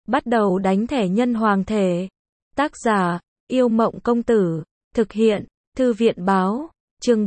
Bắt đầu đánh thẻ nhân hoàng thể. Tác giả, Yêu Mộng Công Tử. Thực hiện, Thư viện báo. Chương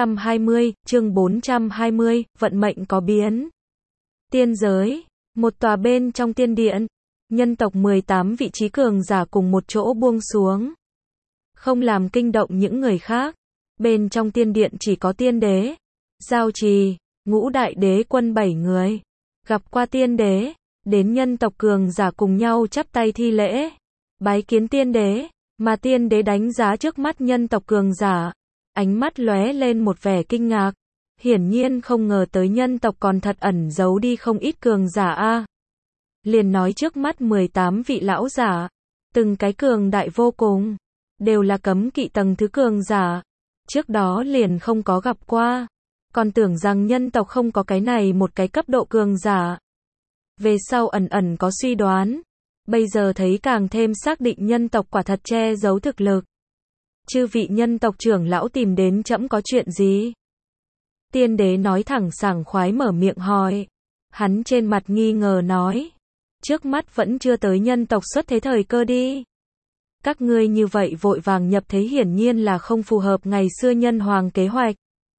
420, vận mệnh có biến. Tiên giới, một tòa bên trong tiên điện, nhân tộc 18 vị trí cường giả cùng một chỗ buông xuống. Không làm kinh động những người khác. Bên trong tiên điện chỉ có tiên đế, Giao Trì, Ngũ Đại Đế Quân 7 người. Gặp qua tiên đế, đến nhân tộc cường giả cùng nhau chắp tay thi lễ, bái kiến tiên đế, mà tiên đế đánh giá trước mắt nhân tộc cường giả, ánh mắt lóe lên một vẻ kinh ngạc, hiển nhiên không ngờ tới nhân tộc còn thật ẩn giấu đi không ít cường giả a. Liền nói trước mắt 18 vị lão giả, từng cái cường đại vô cùng, đều là cấm kỵ tầng thứ cường giả, trước đó liền không có gặp qua, còn tưởng rằng nhân tộc không có cái này một cái cấp độ cường giả. Về sau ẩn ẩn có suy đoán, bây giờ thấy càng thêm xác định nhân tộc quả thật che giấu thực lực. Chư vị nhân tộc trưởng lão tìm đến trẫm có chuyện gì? Tiên đế nói thẳng sảng khoái mở miệng hỏi. Hắn trên mặt nghi ngờ nói, trước mắt vẫn chưa tới nhân tộc xuất thế thời cơ đi. Các ngươi như vậy vội vàng nhập thế hiển nhiên là không phù hợp ngày xưa nhân hoàng kế hoạch.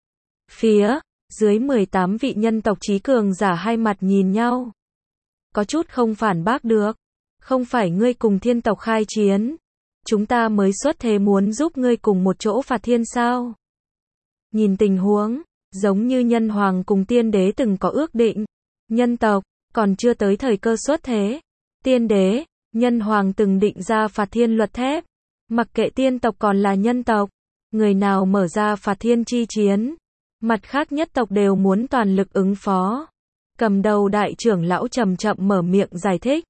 Phía dưới 18 vị nhân tộc trí cường giả hai mặt nhìn nhau, có chút không phản bác được. Không phải ngươi cùng thiên tộc khai chiến, chúng ta mới xuất thế muốn giúp ngươi cùng một chỗ phạt thiên sao? Nhìn tình huống, giống như nhân hoàng cùng tiên đế từng có ước định, nhân tộc còn chưa tới thời cơ xuất thế. Tiên đế, nhân hoàng từng định ra phạt thiên luật thép, mặc kệ tiên tộc còn là nhân tộc, người nào mở ra phạt thiên chi chiến, mặt khác nhất tộc đều muốn toàn lực ứng phó. Cầm đầu đại trưởng lão chậm chậm mở miệng giải thích,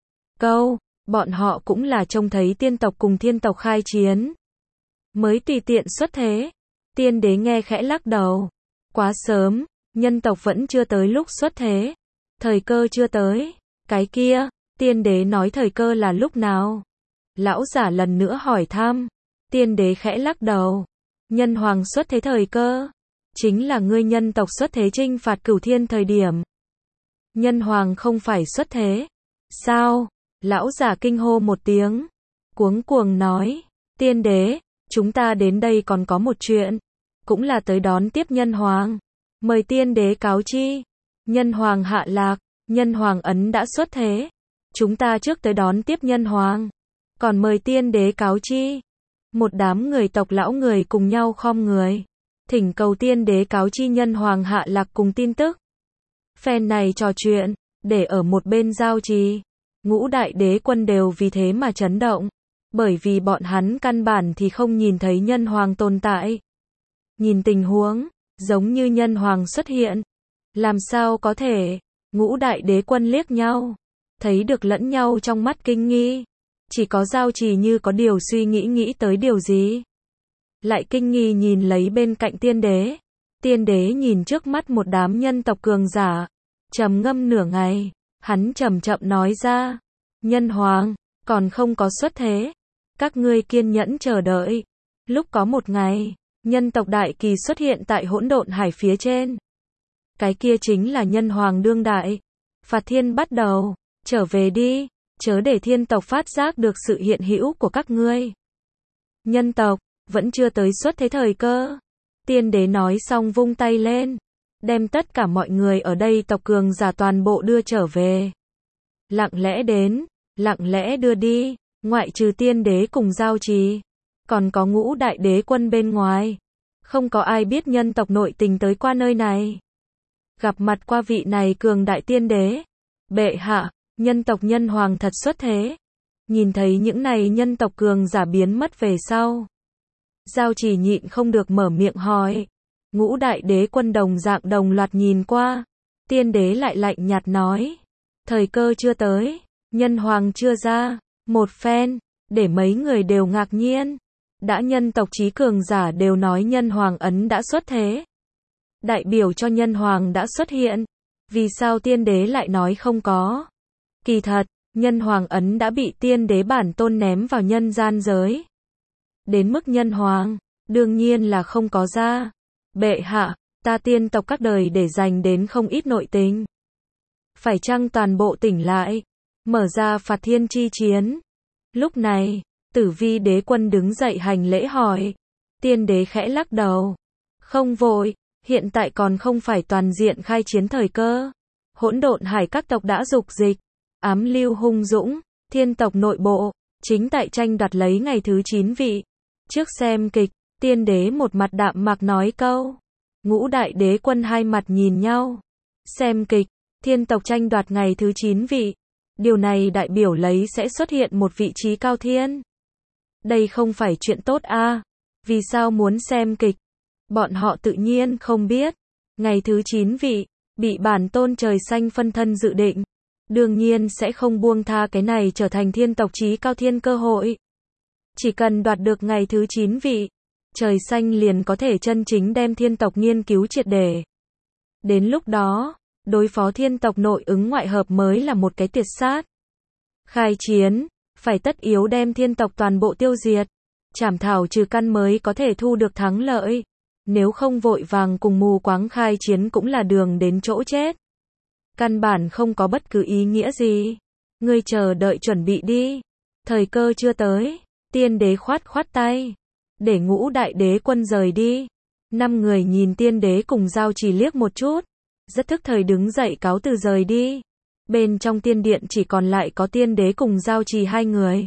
bọn họ cũng là trông thấy tiên tộc cùng thiên tộc khai chiến, mới tùy tiện xuất thế. Tiên đế nghe khẽ lắc đầu, quá sớm, nhân tộc vẫn chưa tới lúc xuất thế, thời cơ chưa tới. Cái kia, tiên đế nói thời cơ là lúc nào? Lão giả lần nữa hỏi thăm. Tiên đế khẽ lắc đầu, nhân hoàng xuất thế thời cơ, chính là ngươi nhân tộc xuất thế chinh phạt cửu thiên thời điểm. Nhân hoàng không phải xuất thế, sao? Lão giả kinh hô một tiếng, cuống cuồng nói, tiên đế, chúng ta đến đây còn có một chuyện, cũng là tới đón tiếp nhân hoàng, mời tiên đế cáo chi. Nhân hoàng hạ lạc, nhân hoàng ấn đã xuất thế, chúng ta trước tới đón tiếp nhân hoàng, còn mời tiên đế cáo chi. Một đám người tộc lão người cùng nhau khom người, thỉnh cầu tiên đế cáo chi nhân hoàng hạ lạc cùng tin tức. Phen này trò chuyện, để ở một bên Giao Trì, Ngũ Đại Đế Quân đều vì thế mà chấn động, bởi vì bọn hắn căn bản thì không nhìn thấy nhân hoàng tồn tại. Nhìn tình huống, giống như nhân hoàng xuất hiện, làm sao có thể? Ngũ Đại Đế Quân liếc nhau, thấy được lẫn nhau trong mắt kinh nghi, chỉ có Giao Trì như có điều suy nghĩ tới điều gì, lại kinh nghi nhìn lấy bên cạnh tiên đế. Tiên đế nhìn trước mắt một đám nhân tộc cường giả, trầm ngâm nửa ngày, hắn chậm chậm nói ra, nhân hoàng còn không có xuất thế, các ngươi kiên nhẫn chờ đợi, lúc có một ngày, nhân tộc đại kỳ xuất hiện tại hỗn độn hải phía trên. Cái kia chính là nhân hoàng đương đại, phạt thiên bắt đầu, trở về đi, chớ để thiên tộc phát giác được sự hiện hữu của các ngươi. Nhân tộc vẫn chưa tới xuất thế thời cơ. Tiên đế nói xong vung tay lên, đem tất cả mọi người ở đây tộc cường giả toàn bộ đưa trở về. Lặng lẽ đến, lặng lẽ đưa đi, ngoại trừ tiên đế cùng Giao Trì, còn có Ngũ Đại Đế Quân bên ngoài. Không có ai biết nhân tộc nội tình tới qua nơi này. Gặp mặt qua vị này cường đại tiên đế. Bệ hạ, nhân tộc nhân hoàng thật xuất thế. Nhìn thấy những này nhân tộc cường giả biến mất về sau, Giao Trì nhịn không được mở miệng hỏi. Ngũ Đại Đế Quân đồng dạng đồng loạt nhìn qua. Tiên đế lại lạnh nhạt nói, thời cơ chưa tới, nhân hoàng chưa ra. Một phen, để mấy người đều ngạc nhiên. Đã nhân tộc trí cường giả đều nói nhân hoàng ấn đã xuất thế, đại biểu cho nhân hoàng đã xuất hiện, vì sao tiên đế lại nói không có? Kỳ thật, nhân hoàng ấn đã bị tiên đế bản tôn ném vào nhân gian giới. Đến mức nhân hoàng, đương nhiên là không có ra. Bệ hạ, ta tiên tộc các đời để dành đến không ít nội tình. Phải chăng toàn bộ tỉnh lại? mở ra phạt thiên chi chiến. Lúc này, Tử Vi đế quân đứng dậy hành lễ hỏi. Tiên đế khẽ lắc đầu. Không vội, hiện tại còn không phải toàn diện khai chiến thời cơ. Hỗn độn hải các tộc đã dục dịch, ám lưu hung dũng, thiên tộc nội bộ, chính tại tranh đoạt lấy ngày thứ 9 vị. Trước xem kịch, tiên đế một mặt đạm mạc nói câu. Ngũ đại đế quân hai mặt nhìn nhau. Xem kịch, thiên tộc tranh đoạt ngày thứ 9 vị. Điều này đại biểu lấy sẽ xuất hiện một vị trí cao thiên. Đây không phải chuyện tốt a. Vì sao muốn xem kịch? Bọn họ tự nhiên không biết. Ngày thứ 9 vị, bị bản tôn trời xanh phân thân dự định. Đương nhiên sẽ không buông tha cái này trở thành thiên tộc chí cao thiên cơ hội. Chỉ cần đoạt được ngày thứ 9 vị, trời xanh liền có thể chân chính đem thiên tộc nghiên cứu triệt để. Đến lúc đó, đối phó thiên tộc nội ứng ngoại hợp mới là một cái tuyệt sát. Khai chiến, phải tất yếu đem thiên tộc toàn bộ tiêu diệt. Chảm thảo trừ căn mới có thể thu được thắng lợi. Nếu không vội vàng cùng mù quáng khai chiến cũng là đường đến chỗ chết. Căn bản không có bất cứ ý nghĩa gì. Ngươi chờ đợi chuẩn bị đi. Thời cơ chưa tới. Tiên đế khoát khoát tay. Để ngũ đại đế quân rời đi. 5 người nhìn tiên đế cùng Giao Trì liếc một chút. Rất thức thời đứng dậy cáo từ rời đi. Bên trong tiên điện chỉ còn lại có tiên đế cùng Giao Trì 2 người.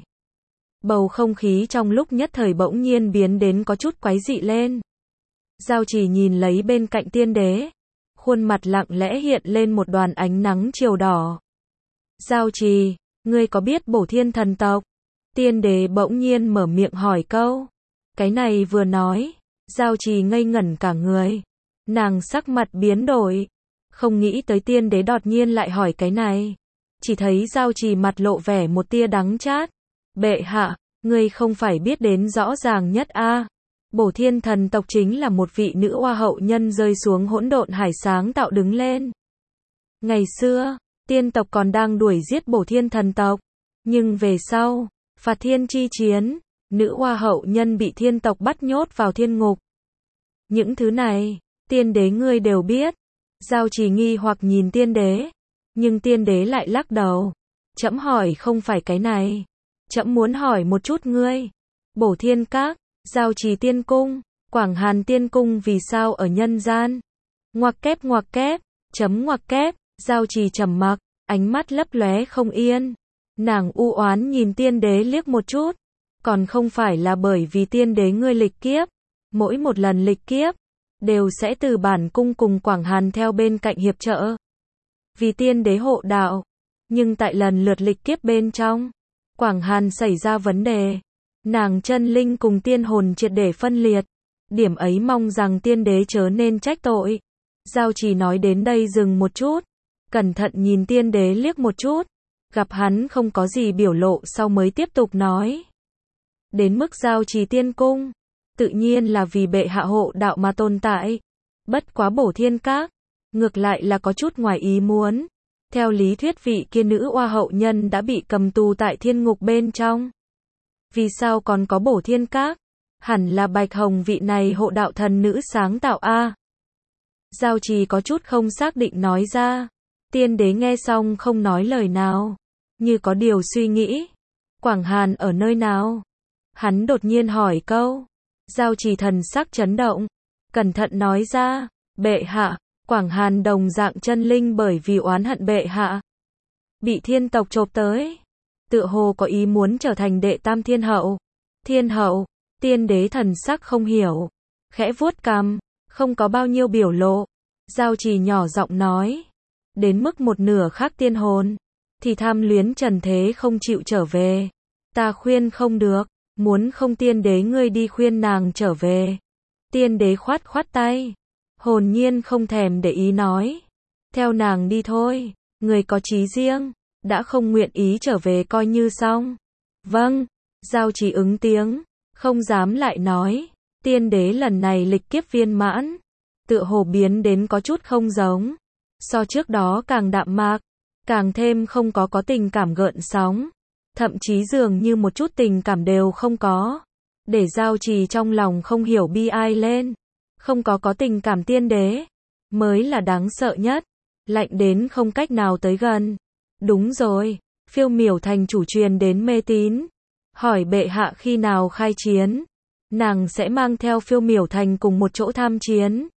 Bầu không khí trong lúc nhất thời bỗng nhiên biến đến có chút quái dị lên. Giao Trì nhìn lấy bên cạnh tiên đế. Khuôn mặt lặng lẽ hiện lên một đoàn ánh nắng chiều đỏ. Giao Trì, ngươi có biết Bổ Thiên thần tộc? Tiên đế bỗng nhiên mở miệng hỏi câu. Cái này vừa nói, Giao Trì ngây ngẩn cả người. Nàng sắc mặt biến đổi. Không nghĩ tới tiên đế đột nhiên lại hỏi cái này. Chỉ thấy Giao Trì mặt lộ vẻ một tia đắng chát. Bệ hạ, ngươi không phải biết đến rõ ràng nhất a? Bổ Thiên thần tộc chính là một vị nữ oa hậu nhân rơi xuống hỗn độn hải sáng tạo đứng lên. Ngày xưa, tiên tộc còn đang đuổi giết Bổ Thiên thần tộc. Nhưng về sau, phạt thiên chi chiến, nữ oa hậu nhân bị thiên tộc bắt nhốt vào thiên ngục. Những thứ này, tiên đế ngươi đều biết. Giao Trì nghi hoặc nhìn tiên đế. Nhưng tiên đế lại lắc đầu. Trẫm hỏi không phải cái này. Trẫm muốn hỏi một chút ngươi. Bổ Thiên các, Giao Trì tiên cung, Quảng Hàn tiên cung vì sao ở nhân gian? Ngoặc kép, chấm ngoặc kép, Giao Trì trầm mặc, ánh mắt lấp lóe không yên. Nàng u oán nhìn tiên đế liếc một chút. Còn không phải là bởi vì tiên đế ngươi lịch kiếp. Mỗi một lần lịch kiếp, đều sẽ từ bản cung cùng Quảng Hàn theo bên cạnh hiệp trợ. Vì tiên đế hộ đạo. Nhưng tại lần lượt lịch kiếp bên trong, Quảng Hàn xảy ra vấn đề. Nàng chân linh cùng tiên hồn triệt để phân liệt. Điểm ấy mong rằng tiên đế chớ nên trách tội. Giao Trì nói đến đây dừng một chút. Cẩn thận nhìn tiên đế liếc một chút. Gặp hắn không có gì biểu lộ sau mới tiếp tục nói. Đến mức Giao Trì tiên cung, tự nhiên là vì bệ hạ hộ đạo mà tồn tại. Bất quá Bổ Thiên các, ngược lại là có chút ngoài ý muốn. Theo lý thuyết vị kia nữ oa hậu nhân đã bị cầm tù tại thiên ngục bên trong. Vì sao còn có Bổ Thiên các? Hẳn là Bạch Hồng vị này hộ đạo thần nữ sáng tạo a. Giao Trì có chút không xác định nói ra. Tiên đế nghe xong không nói lời nào. Như có điều suy nghĩ. Quảng Hàn ở nơi nào? Hắn đột nhiên hỏi câu. Giao Trì thần sắc chấn động. Cẩn thận nói ra. Bệ hạ, Quảng Hàn đồng dạng chân linh bởi vì oán hận bệ hạ. Bị thiên tộc chộp tới. Tựa hồ có ý muốn trở thành đệ tam thiên hậu. Thiên hậu, tiên đế thần sắc không hiểu. Khẽ vuốt cằm, không có bao nhiêu biểu lộ. Giao Trì nhỏ giọng nói. Đến mức một nửa khác tiên hồn. Thì tham luyến trần thế không chịu trở về. Ta khuyên không được. Muốn không tiên đế ngươi đi khuyên nàng trở về. Tiên đế khoát khoát tay. Hồn nhiên không thèm để ý nói. Theo nàng đi thôi. Người có chí riêng. Đã không nguyện ý trở về coi như xong. Vâng. Giao Trì ứng tiếng. Không dám lại nói. Tiên đế lần này lịch kiếp viên mãn. Tựa hồ biến đến có chút không giống. So trước đó càng đạm mạc. Càng thêm không có tình cảm gợn sóng. Thậm chí dường như một chút tình cảm đều không có. Để Giao Trì trong lòng không hiểu bi ai lên. Không có tình cảm tiên đế. Mới là đáng sợ nhất. Lạnh đến không cách nào tới gần. Đúng rồi. Phiêu miểu thành chủ truyền đến mê tín, hỏi bệ hạ khi nào khai chiến, nàng sẽ mang theo phiêu miểu thành cùng một chỗ tham chiến.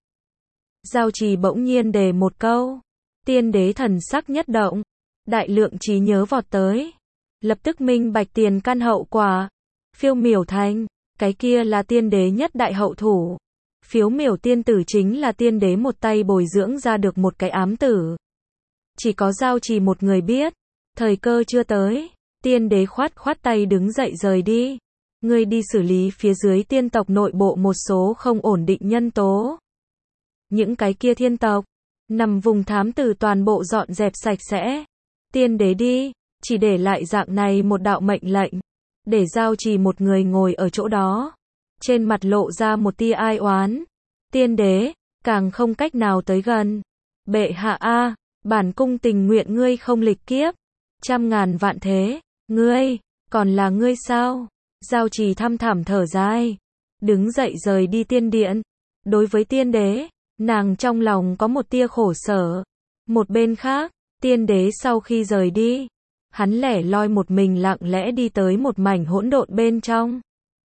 Giao Trì bỗng nhiên đề một câu, tiên đế thần sắc nhất động, đại lượng trí nhớ vọt tới, lập tức minh bạch tiền căn hậu quả. Phiêu miểu thành, cái kia là tiên đế nhất đại hậu thủ. Phiếu miểu tiên tử chính là tiên đế một tay bồi dưỡng ra được một cái ám tử. Chỉ có Giao Trì một người biết, thời cơ chưa tới, tiên đế khoát khoát tay đứng dậy rời đi. Ngươi đi xử lý phía dưới tiên tộc nội bộ một số không ổn định nhân tố. Những cái kia thiên tộc, nằm vùng thám tử toàn bộ dọn dẹp sạch sẽ. Tiên đế đi, chỉ để lại dạng này một đạo mệnh lệnh, để Giao Trì một người ngồi ở chỗ đó. Trên mặt lộ ra một tia ai oán. Tiên đế, càng không cách nào tới gần. Bệ hạ a, bản cung tình nguyện ngươi không lịch kiếp. Trăm ngàn vạn thế, ngươi, còn là ngươi sao? Giao Trì thăm thẳm thở dài, đứng dậy rời đi tiên điện. Đối với tiên đế, nàng trong lòng có một tia khổ sở. Một bên khác, tiên đế sau khi rời đi, hắn lẻ loi một mình lặng lẽ đi tới một mảnh hỗn độn bên trong.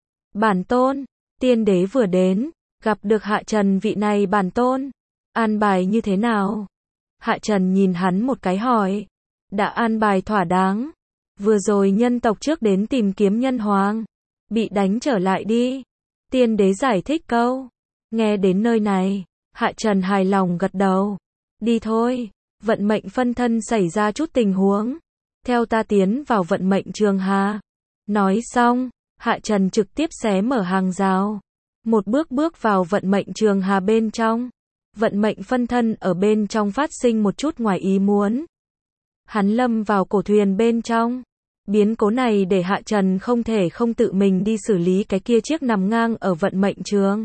Bản tôn, tiên đế vừa đến, gặp được Hạ Trần vị này bản tôn. An bài như thế nào? Hạ Trần nhìn hắn một cái hỏi. Đã an bài thỏa đáng. Vừa rồi nhân tộc trước đến tìm kiếm nhân hoàng, bị đánh trở lại đi. Tiên đế giải thích câu. Nghe đến nơi này, Hạ Trần hài lòng gật đầu. Đi thôi, vận mệnh phân thân xảy ra chút tình huống. Theo ta tiến vào vận mệnh trường hà. Nói xong, Hạ Trần trực tiếp xé mở hàng rào. Một bước bước vào vận mệnh trường hà bên trong. Vận mệnh phân thân ở bên trong phát sinh một chút ngoài ý muốn. Hắn lâm vào cổ thuyền bên trong. Biến cố này để Hạ Trần không thể không tự mình đi xử lý cái kia chiếc nằm ngang ở vận mệnh trường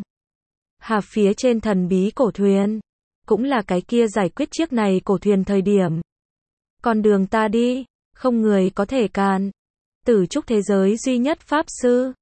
hà phía trên thần bí cổ thuyền. Cũng là cái kia giải quyết chiếc này cổ thuyền thời điểm. Con đường ta đi, không người có thể cản. Tử trúc thế giới duy nhất pháp sư,